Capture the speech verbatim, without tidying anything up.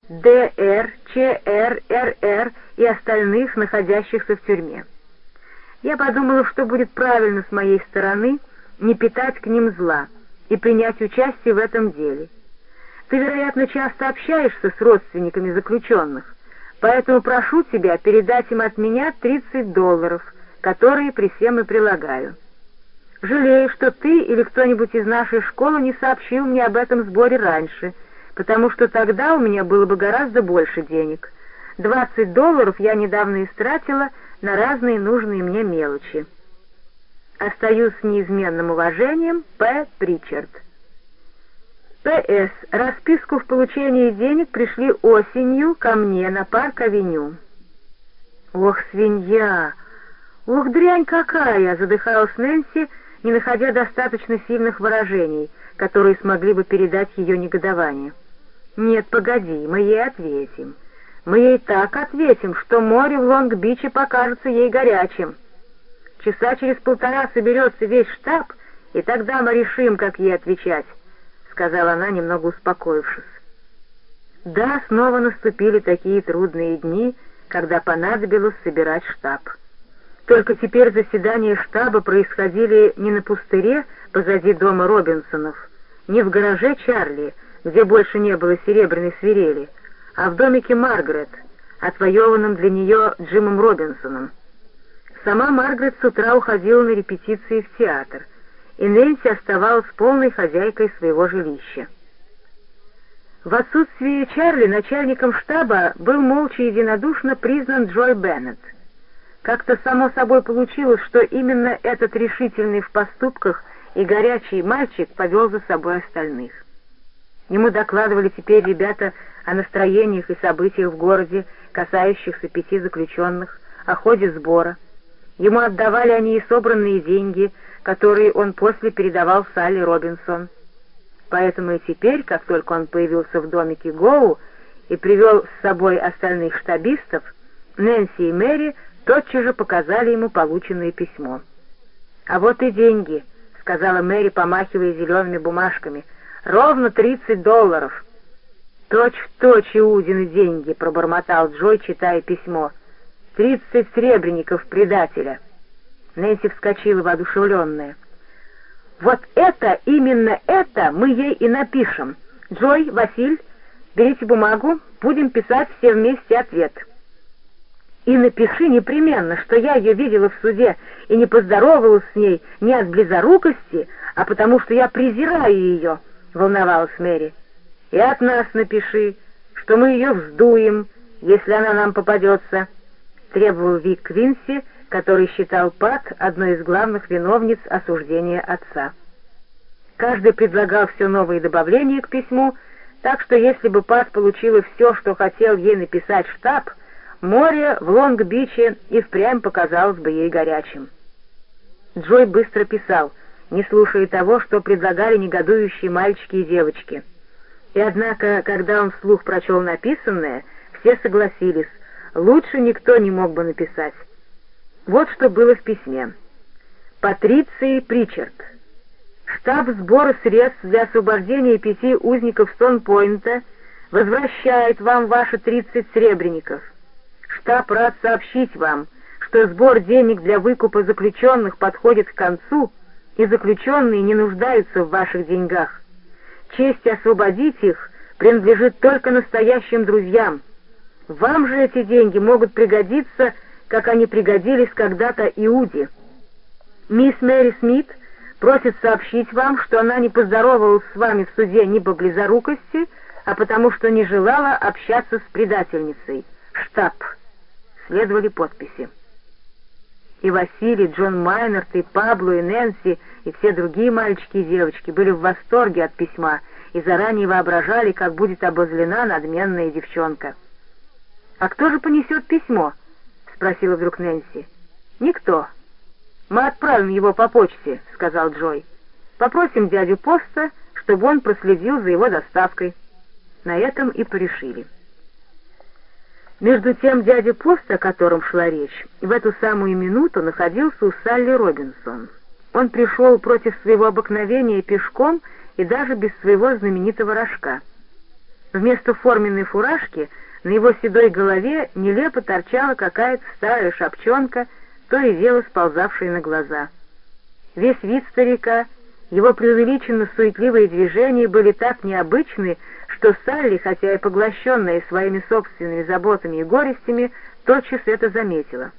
Д Р, Ч Р, Р Р и остальных, находящихся в тюрьме. Я подумала, что будет правильно с моей стороны не питать к ним зла и принять участие в этом деле. Ты, вероятно, часто общаешься с родственниками заключенных, поэтому прошу тебя передать им от меня тридцать долларов, которые при всем и прилагаю. Жалею, что ты или кто-нибудь из нашей школы не сообщил мне об этом сборе раньше, потому что тогда у меня было бы гораздо больше денег. Двадцать долларов я недавно истратила на разные нужные мне мелочи. Остаюсь с неизменным уважением, П. Причард. П С. Расписку в получении денег пришли осенью ко мне на Парк-авеню. Ох, свинья! Ох, дрянь какая! Задыхалась Нэнси, не находя достаточно сильных выражений, которые смогли бы передать ее негодование. Нет, погоди, мы ей ответим. Мы ей так ответим, что море в Лонг-Биче покажется ей горячим. Часа через полтора соберется весь штаб, и тогда мы решим, как ей отвечать, — сказала она, немного успокоившись. Да, снова наступили такие трудные дни, когда понадобилось собирать штаб. Только теперь заседания штаба происходили не на пустыре позади дома Робинсонов, не в гараже Чарли, где больше не было серебряной свирели, а в домике Маргарет, отвоеванном для нее Джимом Робинсоном. Сама Маргарет с утра уходила на репетиции в театр, и Нэнси оставалась полной хозяйкой своего жилища. В отсутствие Чарли начальником штаба был молча и единодушно признан Джой Беннет. Как-то само собой получилось, что именно этот решительный в поступках и горячий мальчик повел за собой остальных. Ему докладывали теперь ребята о настроениях и событиях в городе, касающихся пяти заключенных, о ходе сбора. Ему отдавали они и собранные деньги, которые он после передавал Салли Робинсон. Поэтому и теперь, как только он появился в домике Гоу и привел с собой остальных штабистов, Нэнси и Мэри тотчас же показали ему полученное письмо. «А вот и деньги», — сказала Мэри, помахивая зелеными бумажками, — «ровно тридцать долларов». «Точь-в-точь Иудины деньги», — пробормотал Джой, читая письмо. «Тридцать сребреников предателя». Нэнси вскочила воодушевленная. «Вот это, именно это мы ей и напишем. Джой, Василь, берите бумагу, будем писать все вместе ответ. И напиши непременно, что я ее видела в суде и не поздоровалась с ней не от близорукости, а потому что я презираю ее», — волновалась Мэри. «И от нас напиши, что мы ее вздуем, если она нам попадется», — требовал Вик Квинси, который считал Пат одной из главных виновниц осуждения отца. Каждый предлагал все новые добавления к письму, так что если бы Пат получила все, что хотел ей написать штаб, море в Лонг-Биче и впрямь показалось бы ей горячим. Джой быстро писал, не слушая того, что предлагали негодующие мальчики и девочки. И однако, когда он вслух прочел написанное, все согласились, лучше никто не мог бы написать. Вот что было в письме. Патриции Причард. Штаб сбора средств для освобождения пяти узников Сон-Пойнта возвращает вам ваши тридцать сребреников. Штаб рад сообщить вам, что сбор денег для выкупа заключенных подходит к концу, и заключенные не нуждаются в ваших деньгах. Честь освободить их принадлежит только настоящим друзьям. Вам же эти деньги могут пригодиться, как они пригодились когда-то Иуде. Мисс Мэри Смит просит сообщить вам, что она не поздоровалась с вами в суде не по близорукости, а потому что не желала общаться с предательницей. Штаб. Следовали подписи. И Василий, Джон Майнард, и Пабло, и Нэнси, и все другие мальчики и девочки были в восторге от письма и заранее воображали, как будет обозлена надменная девчонка. «А кто же понесет письмо?» — спросила вдруг Нэнси. «Никто. Мы отправим его по почте», — сказал Джой. «Попросим дядю Поста, чтобы он проследил за его доставкой». На этом и порешили. Между тем дядя Пост, о котором шла речь, в эту самую минуту находился у Салли Робинсон. Он пришел против своего обыкновения пешком и даже без своего знаменитого рожка. Вместо форменной фуражки на его седой голове нелепо торчала какая-то старая шапчонка, то и дело сползавшая на глаза. Весь вид старика, его преувеличенно суетливые движения были так необычны, что Салли, хотя и поглощенная своими собственными заботами и горестями, тотчас это заметила.